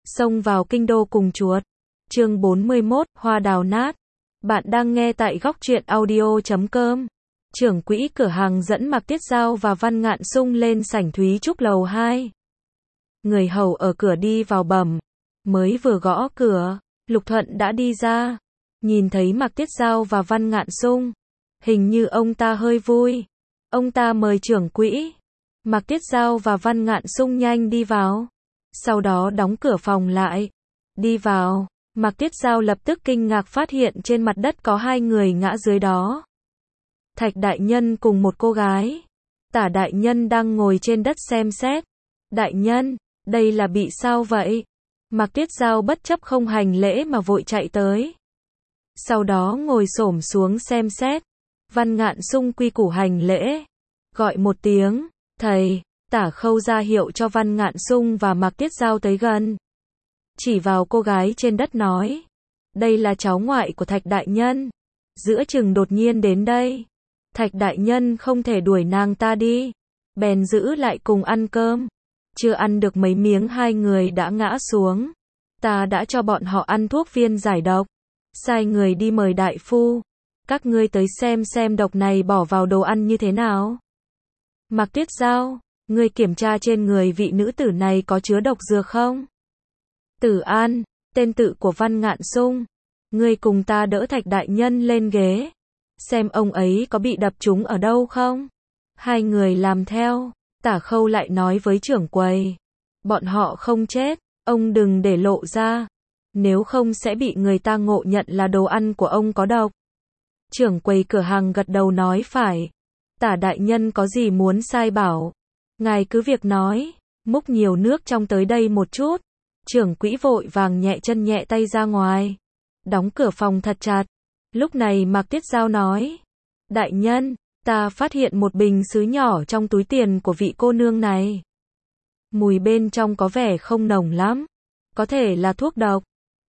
Xông vào kinh đô cùng chuột. Chương 41, hoa đào nát. Bạn đang nghe tại góc truyện audio.com. Trưởng quỹ cửa hàng dẫn Mạc Tiết Dao và Văn Ngạn Sung lên sảnh Thúy Trúc lầu 2. Người hầu ở cửa đi vào bẩm. Mới vừa gõ cửa, Lục Thuận đã đi ra. Nhìn thấy Mạc Tiết Dao và Văn Ngạn Sung. Hình như ông ta hơi vui. Ông ta mời trưởng quỹ. Mạc Tiết Dao và Văn Ngạn Sung nhanh đi vào. Sau đó đóng cửa phòng lại. Đi vào, Mạc Tiết Dao lập tức kinh ngạc phát hiện trên mặt đất có hai người ngã dưới đó. Thạch đại nhân cùng một cô gái. Tả đại nhân đang ngồi trên đất xem xét. Đại nhân, đây là bị sao vậy? Mạc Tiết Dao bất chấp không hành lễ mà vội chạy tới. Sau đó ngồi xổm xuống xem xét. Văn Ngạn Sung quy củ hành lễ. Gọi một tiếng, thầy. Tả Khâu ra hiệu cho Văn Ngạn Sung và Mạc Tiết Dao tới gần. Chỉ vào cô gái trên đất nói. Đây là cháu ngoại của Thạch đại nhân. Giữa chừng đột nhiên đến đây. Thạch đại nhân không thể đuổi nàng ta đi. Bèn giữ lại cùng ăn cơm. Chưa ăn được mấy miếng hai người đã ngã xuống. Ta đã cho bọn họ ăn thuốc viên giải độc. Sai người đi mời đại phu. Các ngươi tới xem độc này bỏ vào đồ ăn như thế nào. Mạc Tiết Dao, ngươi kiểm tra trên người vị nữ tử này có chứa độc dược không? Tử An, tên tự của Văn Ngạn Sung. Ngươi cùng ta đỡ Thạch đại nhân lên ghế. Xem ông ấy có bị đập trúng ở đâu không? Hai người làm theo. Tả Khâu lại nói với trưởng quầy. Bọn họ không chết, ông đừng để lộ ra. Nếu không sẽ bị người ta ngộ nhận là đồ ăn của ông có độc. Trưởng quầy cửa hàng gật đầu nói phải. Tả đại nhân có gì muốn sai bảo. Ngài cứ việc nói. Múc nhiều nước trong tới đây một chút. Trưởng quỹ vội vàng nhẹ chân nhẹ tay ra ngoài. Đóng cửa phòng thật chặt. Lúc này Mạc Tiết Dao nói. Đại nhân, ta phát hiện một bình sứ nhỏ trong túi tiền của vị cô nương này. Mùi bên trong có vẻ không nồng lắm. Có thể là thuốc độc.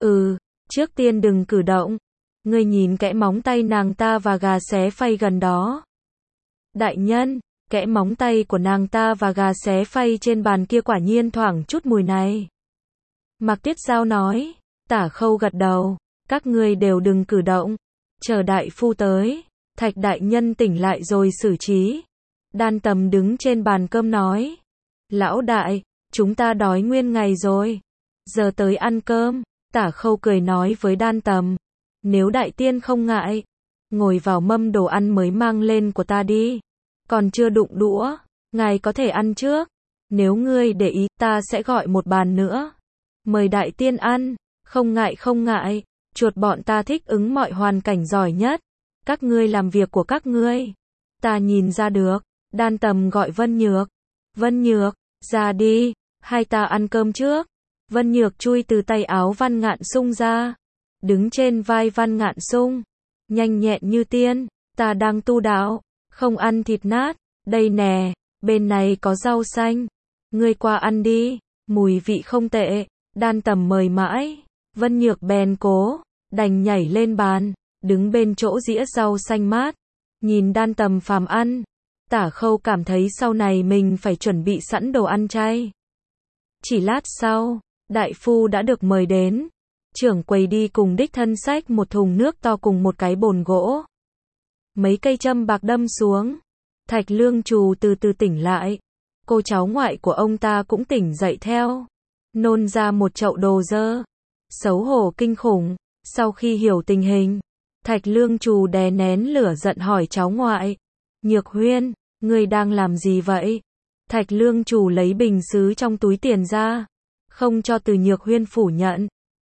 Trước tiên đừng cử động. Ngươi nhìn kẽ móng tay nàng ta và gà xé phay gần đó. Đại nhân, kẽ móng tay của nàng ta và gà xé phay trên bàn kia quả nhiên thoảng chút mùi này. Mạc Tiết Dao nói. Tả Khâu gật đầu. Các ngươi đều đừng cử động. Chờ đại phu tới. Thạch đại nhân tỉnh lại rồi xử trí. Đan Tầm đứng trên bàn cơm nói. Lão đại, chúng ta đói nguyên ngày rồi. Giờ tới ăn cơm. Tả Khâu cười nói với Đan Tầm. Nếu đại tiên không ngại, ngồi vào mâm đồ ăn mới mang lên của ta đi. Còn chưa đụng đũa, ngài có thể ăn trước. Nếu ngươi để ý, ta sẽ gọi một bàn nữa. Mời đại tiên ăn, không ngại, chuột bọn ta thích ứng mọi hoàn cảnh giỏi nhất. Các ngươi làm việc của các ngươi. Ta nhìn ra được. Đan Tầm gọi Vân Nhược. Vân Nhược, ra đi, hai ta ăn cơm trước. Vân Nhược chui từ tay áo Văn Ngạn Sung ra. Đứng trên vai Văn Ngạn Sung. Nhanh nhẹn như tiên. Ta đang tu đạo. Không ăn thịt nát. Đây nè. Bên này có rau xanh. Ngươi qua ăn đi. Mùi vị không tệ. Đan Tầm mời mãi. Vân Nhược bèn cố. Đành nhảy lên bàn. Đứng bên chỗ dĩa rau xanh mát. Nhìn Đan Tầm phàm ăn. Tả Khâu cảm thấy sau này mình phải chuẩn bị sẵn đồ ăn chay. Chỉ lát sau. Đại phu đã được mời đến. Trưởng quầy đi cùng đích thân xách một thùng nước to cùng một cái bồn gỗ. Mấy cây châm bạc đâm xuống. Thạch Lương Trù từ từ tỉnh lại. Cô cháu ngoại của ông ta cũng tỉnh dậy theo. Nôn ra một chậu đồ dơ. Xấu hổ kinh khủng. Sau khi hiểu tình hình, Thạch Lương Trù đè nén lửa giận hỏi cháu ngoại. Nhược Huyên, ngươi đang làm gì vậy? Thạch Lương Trù lấy bình sứ trong túi tiền ra. Không cho Từ Nhược Huyên phủ nhận.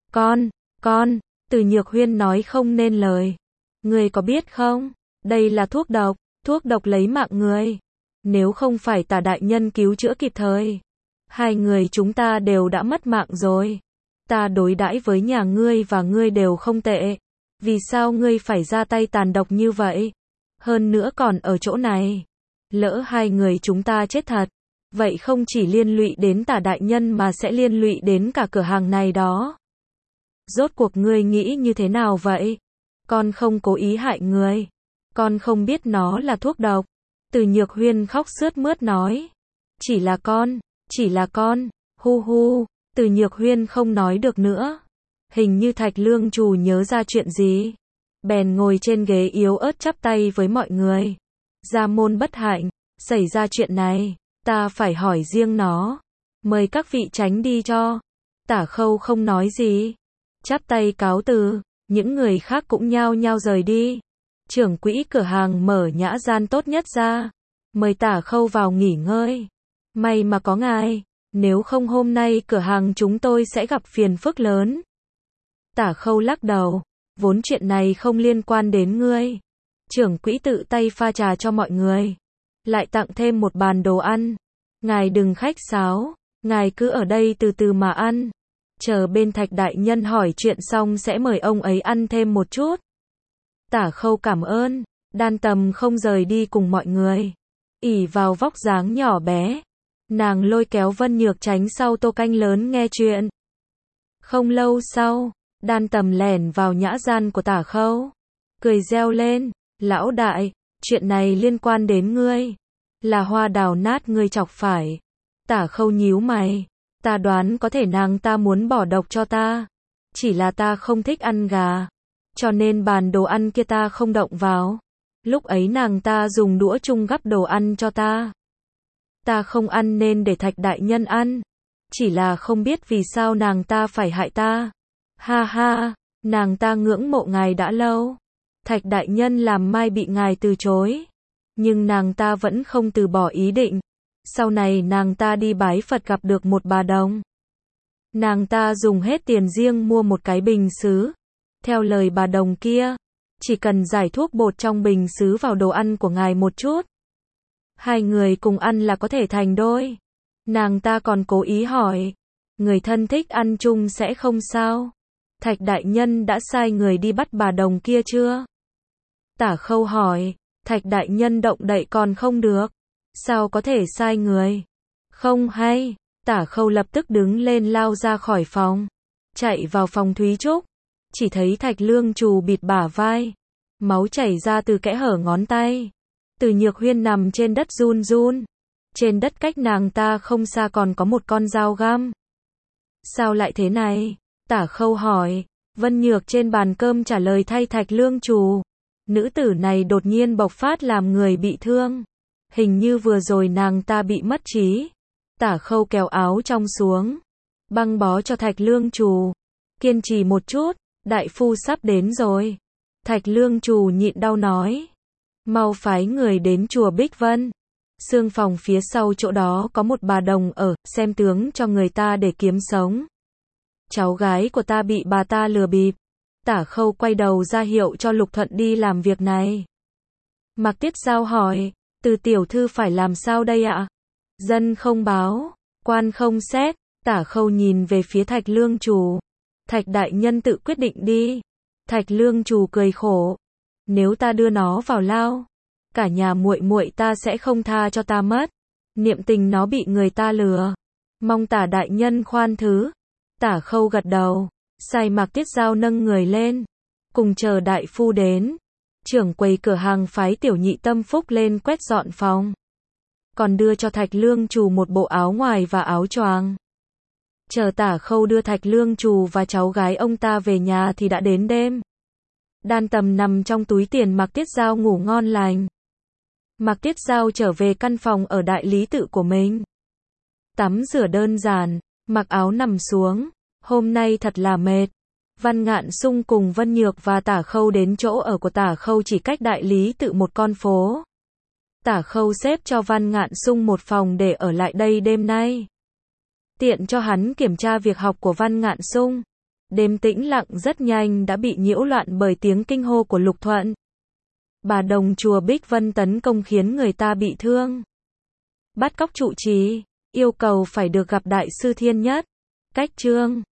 Con, Từ Nhược Huyên nói không nên lời. Ngươi có biết không? Đây là thuốc độc lấy mạng người. Nếu không phải Tả đại nhân cứu chữa kịp thời, hai người chúng ta đều đã mất mạng rồi. Ta đối đãi với nhà ngươi và ngươi đều không tệ. Vì sao ngươi phải ra tay tàn độc như vậy? Hơn nữa còn ở chỗ này. Lỡ hai người chúng ta chết thật, vậy không chỉ liên lụy đến Tả đại nhân mà sẽ liên lụy đến cả cửa hàng này đó. Rốt cuộc ngươi nghĩ như thế nào vậy? Con không cố ý hại người. Con không biết nó là thuốc độc. Từ Nhược Huyên khóc sướt mướt nói. Chỉ là con, hu hu. Từ Nhược Huyên không nói được nữa. Hình như Thạch Lương Trù nhớ ra chuyện gì. Bèn ngồi trên ghế yếu ớt chắp tay với mọi người. Gia môn bất hạnh, xảy ra chuyện này, ta phải hỏi riêng nó. Mời các vị tránh đi cho. Tả Khâu không nói gì. Chắp tay cáo từ, những người khác cũng nhao nhao rời đi. Trưởng quỹ cửa hàng mở nhã gian tốt nhất ra. Mời Tả Khâu vào nghỉ ngơi. May mà có ngài, nếu không hôm nay cửa hàng chúng tôi sẽ gặp phiền phức lớn. Tả Khâu lắc đầu, vốn chuyện này không liên quan đến ngươi. Trưởng quỹ tự tay pha trà cho mọi người. Lại tặng thêm một bàn đồ ăn. Ngài đừng khách sáo, ngài cứ ở đây từ từ mà ăn. Chờ bên Thạch đại nhân hỏi chuyện xong sẽ mời ông ấy ăn thêm một chút. Tả Khâu cảm ơn, Đan Tầm không rời đi cùng mọi người. Ỷ vào vóc dáng nhỏ bé, nàng lôi kéo Vân Nhược tránh sau tô canh lớn nghe chuyện. Không lâu sau, Đan Tầm lẻn vào nhã gian của Tả Khâu, cười reo lên, lão đại, chuyện này liên quan đến ngươi, là Hoa Đào Nát ngươi chọc phải. Tả Khâu nhíu mày, ta đoán có thể nàng ta muốn bỏ độc cho ta, chỉ là ta không thích ăn gà, cho nên bàn đồ ăn kia ta không động vào. Lúc ấy nàng ta dùng đũa chung gắp đồ ăn cho ta. Ta không ăn nên để Thạch đại nhân ăn. Chỉ là không biết vì sao nàng ta phải hại ta. Ha ha, nàng ta ngưỡng mộ ngài đã lâu. Thạch đại nhân làm mai bị ngài từ chối. Nhưng nàng ta vẫn không từ bỏ ý định. Sau này nàng ta đi bái Phật gặp được một bà đồng. Nàng ta dùng hết tiền riêng mua một cái bình sứ. Theo lời bà đồng kia, chỉ cần giải thuốc bột trong bình sứ vào đồ ăn của ngài một chút, hai người cùng ăn là có thể thành đôi. Nàng ta còn cố ý hỏi, người thân thích ăn chung sẽ không sao? Thạch đại nhân đã sai người đi bắt bà đồng kia chưa? Tả Khâu hỏi, Thạch đại nhân động đậy còn không được, sao có thể sai người? Không hay. Tả Khâu lập tức đứng lên lao ra khỏi phòng, chạy vào phòng Thúy Trúc. Chỉ thấy Thạch Lương Trù bịt bả vai, máu chảy ra từ kẽ hở ngón tay. Từ Nhược Huyên nằm trên đất run run. Trên đất cách nàng ta không xa còn có một con dao găm. Sao lại thế này? Tả Khâu hỏi. Vân Nhược trên bàn cơm trả lời thay Thạch Lương Trù. Nữ tử này đột nhiên bộc phát làm người bị thương. Hình như vừa rồi nàng ta bị mất trí. Tả Khâu kéo áo trong xuống, băng bó cho Thạch Lương Trù. Kiên trì một chút, đại phu sắp đến rồi. Thạch Lương Trù nhịn đau nói. Mau phái người đến chùa Bích Vân. Xương phòng phía sau chỗ đó có một bà đồng ở, xem tướng cho người ta để kiếm sống. Cháu gái của ta bị bà ta lừa bịp. Tả Khâu quay đầu ra hiệu cho Lục Thuận đi làm việc này. Mạc Tiết Giao hỏi, Từ tiểu thư phải làm sao đây ạ? Dân không báo, quan không xét. Tả Khâu nhìn về phía Thạch Lương Trù. Thạch đại nhân tự quyết định đi. Thạch Lương Trù cười khổ. Nếu ta đưa nó vào lao, cả nhà muội muội ta sẽ không tha cho ta mất. Niệm tình nó bị người ta lừa. Mong Tả đại nhân khoan thứ. Tả Khâu gật đầu, sai Mạc Tiết Giao nâng người lên, cùng chờ đại phu đến. Trưởng quầy cửa hàng phái Tiểu Nhị tâm phúc lên quét dọn phòng, còn đưa cho Thạch Lương Trù một bộ áo ngoài và áo choàng. Chờ Tả Khâu đưa Thạch Lương Trù và cháu gái ông ta về nhà thì đã đến đêm. Đan Tầm nằm trong túi tiền Mạc Tiết Giao ngủ ngon lành. Mạc Tiết Giao trở về căn phòng ở đại lý tự của mình. Tắm rửa đơn giản, mặc áo nằm xuống. Hôm nay thật là mệt. Văn Ngạn Sung cùng Vân Nhược và Tả Khâu đến chỗ ở của Tả Khâu chỉ cách đại lý tự một con phố. Tả Khâu xếp cho Văn Ngạn Sung một phòng để ở lại đây đêm nay. Tiện cho hắn kiểm tra việc học của Văn Ngạn Sung. Đêm tĩnh lặng rất nhanh đã bị nhiễu loạn bởi tiếng kinh hô của Lục Thuận. Bà đồng chùa Bích Vân tấn công khiến người ta bị thương. Bắt cóc trụ trì, yêu cầu phải được gặp đại sư Thiên Nhất. Cách chương